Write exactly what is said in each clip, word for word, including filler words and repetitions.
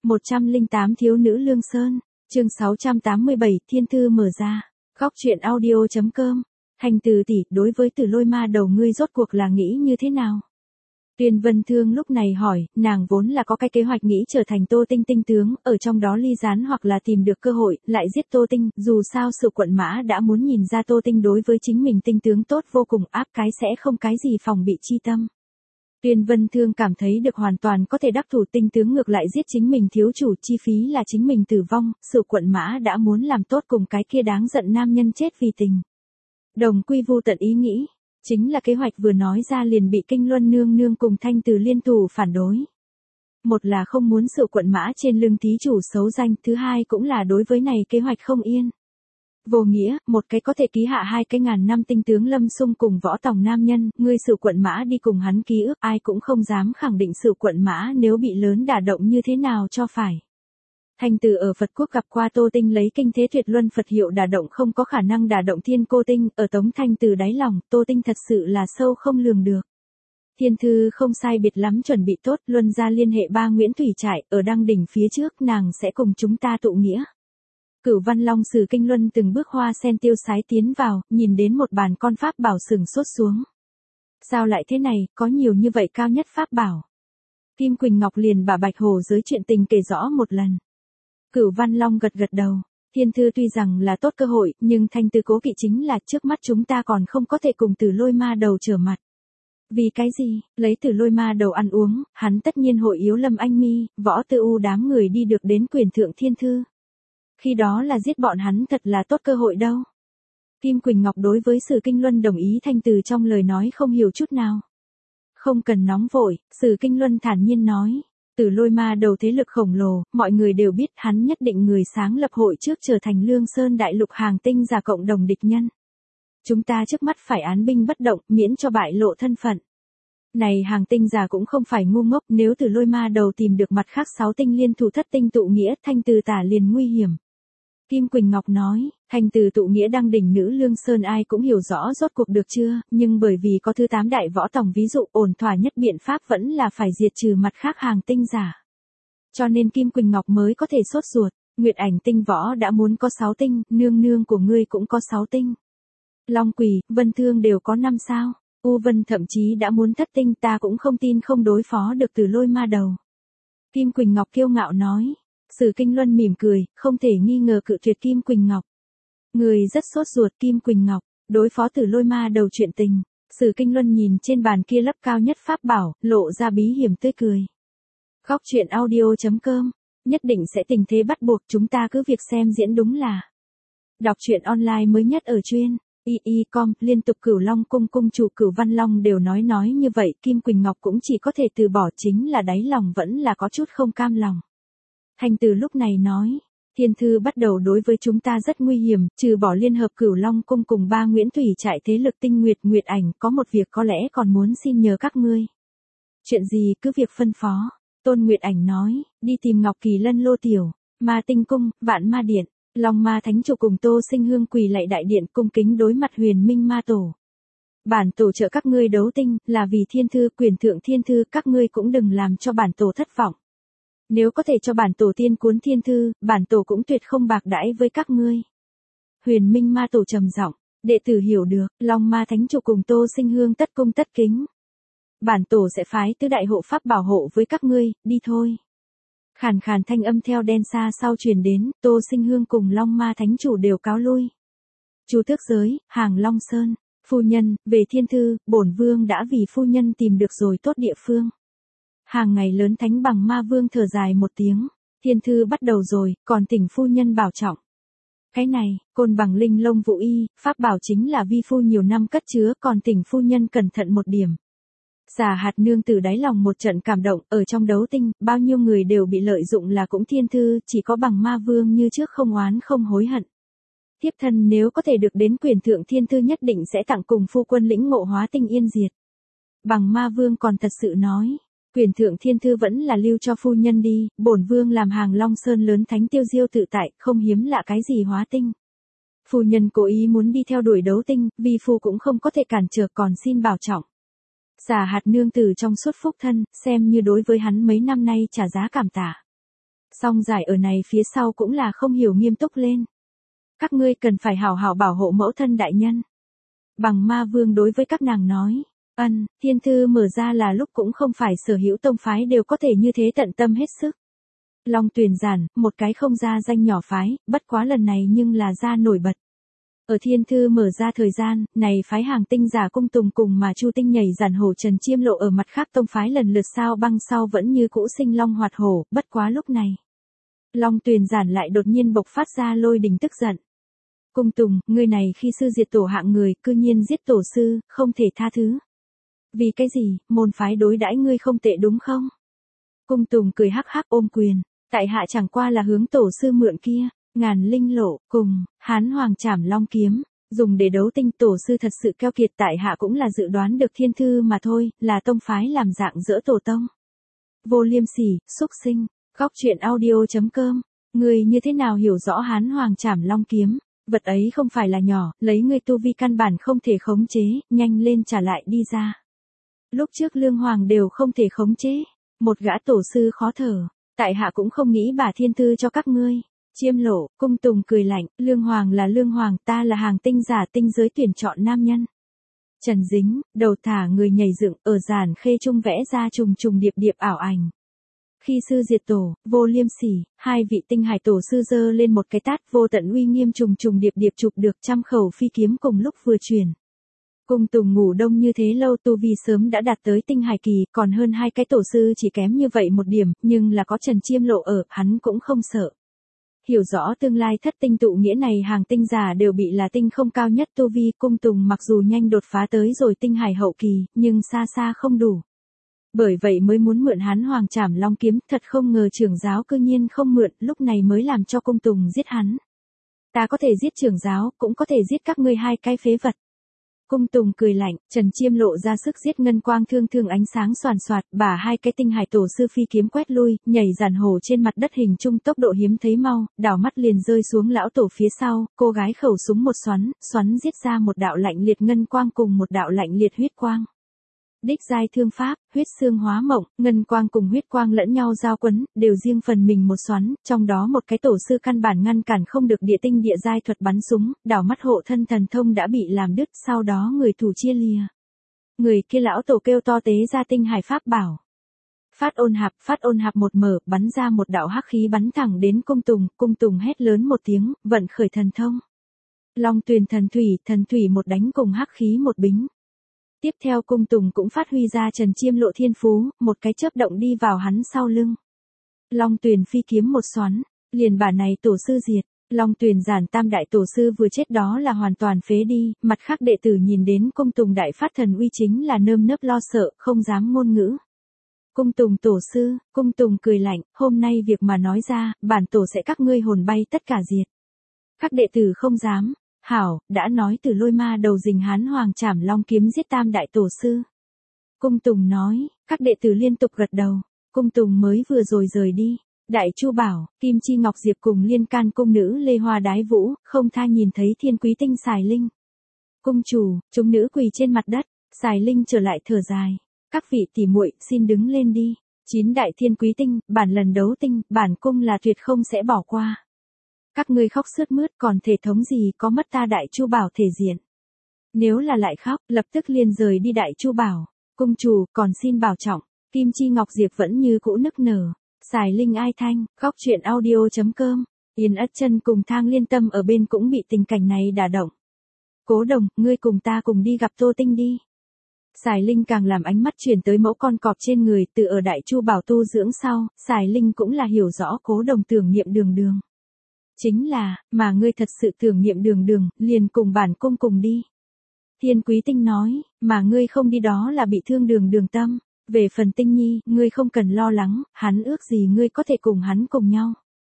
một trăm lẻ tám Thiếu nữ Lương Sơn, chương sáu trăm tám mươi bảy Thiên thư mở ra. Góc truyện audio chấm com. Thành Từ tỷ, đối với Tử Lôi Ma Đầu ngươi rốt cuộc là nghĩ như thế nào? Tuyên Vân Thương lúc này hỏi, nàng vốn là có cái kế hoạch nghĩ trở thành Tô Tinh tinh tướng, ở trong đó ly gián hoặc là tìm được cơ hội, lại giết Tô Tinh, dù sao sự quận mã đã muốn nhìn ra Tô Tinh đối với chính mình tinh tướng tốt vô cùng, áp cái sẽ không cái gì phòng bị chi tâm. Tuyên Vân Thương cảm thấy được hoàn toàn có thể đắc thủ, tinh tướng ngược lại giết chính mình thiếu chủ, chi phí là chính mình tử vong, sự quận mã đã muốn làm tốt cùng cái kia đáng giận nam nhân chết vì tình. Đồng quy vu tận ý nghĩ. Chính là kế hoạch vừa nói ra liền bị Kinh Luân nương nương cùng Thanh Từ liên thủ phản đối. Một là không muốn sự quận mã trên lưng thí chủ xấu danh, thứ hai cũng là đối với này kế hoạch không yên. Vô nghĩa, một cái có thể ký hạ hai cái ngàn năm tinh tướng Lâm Xung cùng Võ Tòng nam nhân, ngươi sự quận mã đi cùng hắn ký ức, ai cũng không dám khẳng định sự quận mã nếu bị lớn đả động như thế nào cho phải. Thanh Từ ở Phật quốc gặp qua Tô Tinh lấy kinh thế tuyệt luân Phật hiệu đả động không có khả năng đả động Thiên Cô Tinh, ở Tống Thanh Từ đáy lòng, Tô Tinh thật sự là sâu không lường được. Thiên thư không sai biệt lắm chuẩn bị tốt, luân ra liên hệ ba Nguyễn Thủy Trại, ở Đăng Đỉnh phía trước nàng sẽ cùng chúng ta tụ nghĩa. Cửu Văn Long Sử Kinh Luân từng bước hoa sen tiêu sái tiến vào, nhìn đến một bàn con pháp bảo sừng sốt xuống. Sao lại thế này, có nhiều như vậy cao nhất pháp bảo. Kim Quỳnh Ngọc liền bà Bạch Hồ giới chuyện tình kể rõ một lần. Cửu Văn Long gật gật đầu, Thiên thư tuy rằng là tốt cơ hội, nhưng Thanh Từ cố kỵ chính là trước mắt chúng ta còn không có thể cùng Tử Lôi Ma Đầu trở mặt. Vì cái gì, lấy Tử Lôi Ma Đầu ăn uống, hắn tất nhiên hội yếu Lâm Anh Mi, Võ Tư U đám người đi được đến quyền thượng thiên thư. Khi đó là giết bọn hắn thật là tốt cơ hội đâu. Kim Quỳnh Ngọc đối với Sử Kinh Luân đồng ý Thanh Từ trong lời nói không hiểu chút nào. Không cần nóng vội, Sử Kinh Luân thản nhiên nói. Tử Lôi Ma Đầu thế lực khổng lồ, mọi người đều biết hắn nhất định người sáng lập hội trước trở thành Lương Sơn đại lục hàng tinh giả cộng đồng địch nhân. Chúng ta trước mắt phải án binh bất động, miễn cho bại lộ thân phận. Này hàng tinh giả cũng không phải ngu ngốc, nếu Tử Lôi Ma Đầu tìm được mặt khác sáu tinh liên thủ thất tinh tụ nghĩa, Thanh Từ tả liền nguy hiểm. Kim Quỳnh Ngọc nói, Thanh Từ tụ nghĩa Đăng Đỉnh nữ Lương Sơn ai cũng hiểu rõ rốt cuộc được chưa, nhưng bởi vì có thứ tám đại võ tòng ví dụ, ổn thỏa nhất biện pháp vẫn là phải diệt trừ mặt khác hàng tinh giả. Cho nên Kim Quỳnh Ngọc mới có thể sốt ruột, Nguyệt Ảnh tinh võ đã muốn có sáu tinh, nương nương của ngươi cũng có sáu tinh. Long Quỷ, Vân Thương đều có năm sao, U Vân thậm chí đã muốn thất tinh, ta cũng không tin không đối phó được Tử Lôi Ma Đầu. Kim Quỳnh Ngọc kiêu ngạo nói. Sử Kinh Luân mỉm cười, không thể nghi ngờ cự tuyệt Kim Quỳnh Ngọc. Người rất sốt ruột Kim Quỳnh Ngọc, đối phó Tử Lôi Ma Đầu chuyện tình. Sử Kinh Luân nhìn trên bàn kia lấp cao nhất pháp bảo, lộ ra bí hiểm tươi cười. Góc truyện audio chấm com, nhất định sẽ tình thế bắt buộc, chúng ta cứ việc xem diễn đúng là. Đọc truyện online mới nhất ở chuyên i i chấm com, liên tục Cửu Long cung cung chủ Cửu Văn Long đều nói nói như vậy, Kim Quỳnh Ngọc cũng chỉ có thể từ bỏ, chính là đáy lòng vẫn là có chút không cam lòng. Thanh Từ lúc này nói, Thiên thư bắt đầu đối với chúng ta rất nguy hiểm, trừ bỏ liên hợp Cửu Long cung cùng ba Nguyễn Thủy Trại thế lực tinh nguyệt Nguyệt Ảnh, có một việc có lẽ còn muốn xin nhờ các ngươi. Chuyện gì cứ việc phân phó, Tôn Nguyệt Ảnh nói, đi tìm Ngọc Kỳ Lân lô tiểu, Ma Tinh cung, Vạn Ma điện, Long Ma Thánh chủ cùng Tô Sinh Hương quỳ lạy đại điện cung kính đối mặt Huyền Minh Ma Tổ. Bản tổ trợ các ngươi đấu tinh, là vì thiên thư quyền thượng thiên thư, các ngươi cũng đừng làm cho bản tổ thất vọng. Nếu có thể cho bản tổ tiên cuốn thiên thư, bản tổ cũng tuyệt không bạc đãi với các ngươi. Huyền Minh Ma Tổ trầm giọng, đệ tử hiểu được, Long Ma Thánh chủ cùng Tô Sinh Hương tất cung tất kính. Bản tổ sẽ phái tứ đại hộ pháp bảo hộ với các ngươi, đi thôi. Khàn khàn thanh âm theo đen xa sau truyền đến, Tô Sinh Hương cùng Long Ma Thánh chủ đều cáo lui. Chu Tước Giới, Hàng Long Sơn, phu nhân, về thiên thư, bổn vương đã vì phu nhân tìm được rồi tốt địa phương. Hàng ngày lớn Thánh Bằng Ma Vương thở dài một tiếng, thiên thư bắt đầu rồi, còn tỉnh phu nhân bảo trọng. Cái này, Côn Bằng Linh Lông Vũ Y, pháp bảo chính là vi phu nhiều năm cất chứa, còn tỉnh phu nhân cẩn thận một điểm. Giả Hạt nương từ đáy lòng một trận cảm động, ở trong đấu tinh, bao nhiêu người đều bị lợi dụng là cũng thiên thư, chỉ có Bằng Ma Vương như trước không oán không hối hận. Tiếp thân nếu có thể được đến quyền thượng thiên thư nhất định sẽ tặng cùng phu quân lĩnh ngộ hóa tinh yên diệt. Bằng Ma Vương còn thật sự nói, quyền thượng thiên thư vẫn là lưu cho phu nhân đi, bổn vương làm Hàng Long Sơn lớn thánh tiêu diêu tự tại, không hiếm lạ cái gì hóa tinh. Phu nhân cố ý muốn đi theo đuổi đấu tinh, vi phu cũng không có thể cản trở, còn xin bảo trọng. Giả Hạt nương từ trong suốt phúc thân, xem như đối với hắn mấy năm nay trả giá cảm tạ. Song giải ở này phía sau cũng là không hiểu nghiêm túc lên. Các ngươi cần phải hảo hảo bảo hộ mẫu thân đại nhân. Bằng ma vương đối với các nàng nói. Ân, thiên thư mở ra là lúc cũng không phải sở hữu tông phái đều có thể như thế tận tâm hết sức. Long Tuyền Giản, một cái không ra danh nhỏ phái, bất quá lần này nhưng là ra nổi bật. Ở thiên thư mở ra thời gian, này phái hàng tinh giả cung tùng cùng mà Chu Tinh nhảy giản hổ Trần Chiêm Lộ ở mặt khác tông phái lần lượt sao băng sau vẫn như cũ sinh long hoạt hổ, bất quá lúc này. Long Tuyền Giản lại đột nhiên bộc phát ra lôi đình tức giận. Cung tùng, người này khi sư diệt tổ hạng người, cư nhiên giết tổ sư, không thể tha thứ. Vì cái gì, môn phái đối đãi ngươi không tệ đúng không? Cung tùng cười hắc hắc ôm quyền, tại hạ chẳng qua là hướng tổ sư mượn kia. Ngàn linh lộ, cùng, hán hoàng trảm long kiếm, dùng để đấu tinh tổ sư thật sự keo kiệt tại hạ cũng là dự đoán được thiên thư mà thôi, là tông phái làm dạng giữa tổ tông. Vô liêm sỉ, xúc sinh, góc truyện audio chấm com, người như thế nào hiểu rõ hán hoàng trảm long kiếm, vật ấy không phải là nhỏ, lấy người tu vi căn bản không thể khống chế, nhanh lên trả lại đi ra. Lúc trước lương hoàng đều không thể khống chế, một gã tổ sư khó thở, tại hạ cũng không nghĩ bà thiên thư cho các ngươi. Chiêm Lộ, cung tùng cười lạnh, lương hoàng là lương hoàng, ta là hàng tinh giả tinh giới tuyển chọn nam nhân. Trần Dính, đầu thả người nhảy dựng, ở giản khê trung vẽ ra trùng trùng điệp điệp ảo ảnh. Khi sư diệt tổ, vô liêm sỉ, hai vị tinh hải tổ sư giơ lên một cái tát vô tận uy nghiêm trùng trùng điệp điệp chụp được trăm khẩu phi kiếm cùng lúc vừa chuyển. Cung tùng ngủ đông như thế lâu tu vi sớm đã đạt tới tinh hải kỳ, còn hơn hai cái tổ sư chỉ kém như vậy một điểm, nhưng là có Trần Chiêm Lộ ở, hắn cũng không sợ. Hiểu rõ tương lai thất tinh tụ nghĩa này hàng tinh giả đều bị là tinh không cao nhất tu vi, cung tùng mặc dù nhanh đột phá tới rồi tinh hải hậu kỳ, nhưng xa xa không đủ. Bởi vậy mới muốn mượn hắn hoàng trảm long kiếm, thật không ngờ trưởng giáo cư nhiên không mượn, lúc này mới làm cho cung tùng giết hắn. Ta có thể giết trưởng giáo, cũng có thể giết các ngươi hai cái phế vật. Cung tùng cười lạnh, Trần Chiêm Lộ ra sức giết ngân quang thương thương ánh sáng xoàn xoạt, bả hai cái tinh hải tổ sư phi kiếm quét lui, nhảy giản hổ trên mặt đất hình trung tốc độ hiếm thấy mau, đảo mắt liền rơi xuống lão tổ phía sau, cô gái khẩu súng một xoắn, xoắn giết ra một đạo lạnh liệt ngân quang cùng một đạo lạnh liệt huyết quang. Đích giai thương pháp, huyết xương hóa mộng, ngân quang cùng huyết quang lẫn nhau giao quấn, đều riêng phần mình một xoắn, trong đó một cái tổ sư căn bản ngăn cản không được địa tinh địa giai thuật bắn súng, đảo mắt hộ thân thần thông đã bị làm đứt, sau đó người thủ chia lìa. Người kia lão tổ kêu to tế ra tinh hải pháp bảo. Phát ôn hạp, phát ôn hạp một mở, bắn ra một đạo hắc khí bắn thẳng đến cung tùng, cung tùng hét lớn một tiếng, vận khởi thần thông. Long Tuyền thần thủy, thần thủy một đánh cùng hắc khí một bính. Tiếp theo cung tùng cũng phát huy ra Trần Chiêm Lộ thiên phú, một cái chớp động đi vào hắn sau lưng. Long Tuyền phi kiếm một xoắn, liền bả này tổ sư diệt. Long Tuyền giản tam đại tổ sư vừa chết đó là hoàn toàn phế đi, mặt khác đệ tử nhìn đến cung tùng đại phát thần uy chính là nơm nớp lo sợ, không dám ngôn ngữ. Cung tùng tổ sư, cung tùng cười lạnh, hôm nay việc mà nói ra, bản tổ sẽ các ngươi hồn bay tất cả diệt. Các đệ tử không dám. Hảo, đã nói từ lôi ma đầu rình hán hoàng trảm long kiếm giết tam đại tổ sư. Cung tùng nói, các đệ tử liên tục gật đầu, cung tùng mới vừa rồi rời đi. Đại Chu Bảo, Kim Chi Ngọc Diệp cùng liên can cung nữ Lê Hoa Đái Vũ, không tha nhìn thấy thiên quý tinh xài linh. Cung chủ, chúng nữ quỳ trên mặt đất, xài linh trở lại thở dài. Các vị tỷ muội xin đứng lên đi. Chín đại thiên quý tinh, bản lần đấu tinh, bản cung là tuyệt không sẽ bỏ qua. Các ngươi khóc sướt mướt còn thể thống gì có mất ta Đại Chu Bảo thể diện. Nếu là lại khóc, lập tức liền rời đi Đại Chu Bảo. Cung chủ, còn xin bảo trọng. Kim Chi Ngọc Diệp vẫn như cũ nức nở. Xài linh ai thanh, góc truyện audio chấm com. Yên Ất Chân cùng Thang Liên Tâm ở bên cũng bị tình cảnh này đả động. Cố Đồng, ngươi cùng ta cùng đi gặp Tô Tinh đi. Xài Linh càng làm ánh mắt chuyển tới mẫu con cọp trên người, từ ở Đại Chu Bảo tu dưỡng sau, Xài Linh cũng là hiểu rõ Cố Đồng tưởng niệm Đường Đường. Chính là, mà ngươi thật sự tưởng niệm Đường Đường, liền cùng bản cung cùng đi. Thiên Quý Tinh nói, mà ngươi không đi đó là bị thương Đường Đường tâm. Về phần Tinh Nhi, ngươi không cần lo lắng, hắn ước gì ngươi có thể cùng hắn cùng nhau.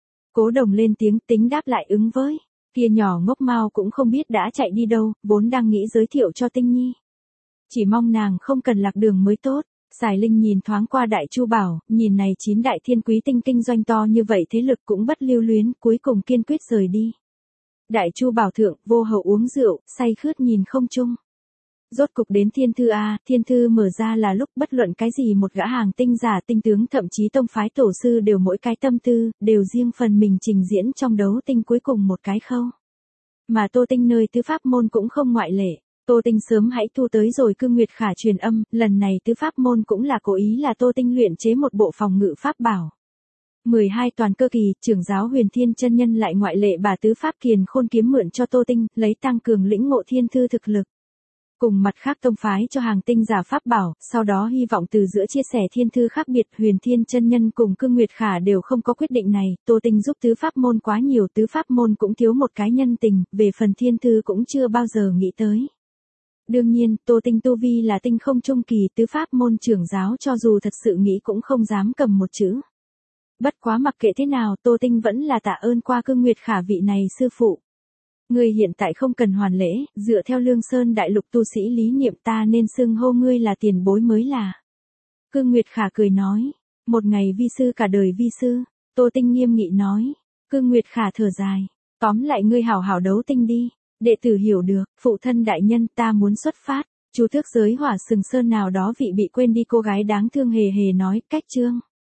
Cố Đồng lên tiếng tính đáp lại ứng với. Kia nhỏ ngốc mau cũng không biết đã chạy đi đâu, vốn đang nghĩ giới thiệu cho Tinh Nhi. Chỉ mong nàng không cần lạc đường mới tốt. Xài Linh nhìn thoáng qua Đại Chu Bảo, nhìn này chín đại thiên quý tinh kinh doanh to như vậy thế lực cũng bất lưu luyến, cuối cùng kiên quyết rời đi. Đại Chu Bảo thượng, vô hậu uống rượu, say khướt nhìn không chung. Rốt cục đến thiên thư a, thiên thư mở ra là lúc bất luận cái gì một gã hàng tinh giả tinh tướng thậm chí tông phái tổ sư đều mỗi cái tâm tư, đều riêng phần mình trình diễn trong đấu tinh cuối cùng một cái khâu. Mà Tô Tinh nơi tứ pháp môn cũng không ngoại lệ. Tô Tinh sớm hãy thu tới rồi Cương Nguyệt Khả truyền âm, lần này tứ pháp môn cũng là cố ý là Tô Tinh luyện chế một bộ phòng ngự pháp bảo. mười hai toàn cơ kỳ, trưởng giáo Huyền Thiên chân nhân lại ngoại lệ bà tứ pháp kiền khôn kiếm mượn cho Tô Tinh, lấy tăng cường lĩnh ngộ thiên thư thực lực. Cùng mặt khác tông phái cho hàng tinh giả pháp bảo, sau đó hy vọng từ giữa chia sẻ thiên thư khác biệt, Huyền Thiên chân nhân cùng Cương Nguyệt Khả đều không có quyết định này, Tô Tinh giúp tứ pháp môn quá nhiều, tứ pháp môn cũng thiếu một cái nhân tình, về phần thiên thư cũng chưa bao giờ nghĩ tới. Đương nhiên, Tô Tinh tu vi là tinh không trung kỳ, tứ pháp môn trưởng giáo cho dù thật sự nghĩ cũng không dám cầm một chữ. Bất quá mặc kệ thế nào, Tô Tinh vẫn là tạ ơn qua Cương Nguyệt Khả vị này sư phụ. Ngươi hiện tại không cần hoàn lễ, dựa theo Lương Sơn đại lục tu sĩ lý niệm ta nên xưng hô ngươi là tiền bối mới là. Cương Nguyệt Khả cười nói, một ngày vi sư cả đời vi sư, Tô Tinh nghiêm nghị nói. Cương Nguyệt Khả thở dài, tóm lại ngươi hảo hảo đấu tinh đi, đệ tử hiểu được, phụ thân đại nhân ta muốn xuất phát. Chu Tước giới Hỏa Sừng Sơn nào đó vị bị quên đi cô gái đáng thương hề hề nói, cách chương.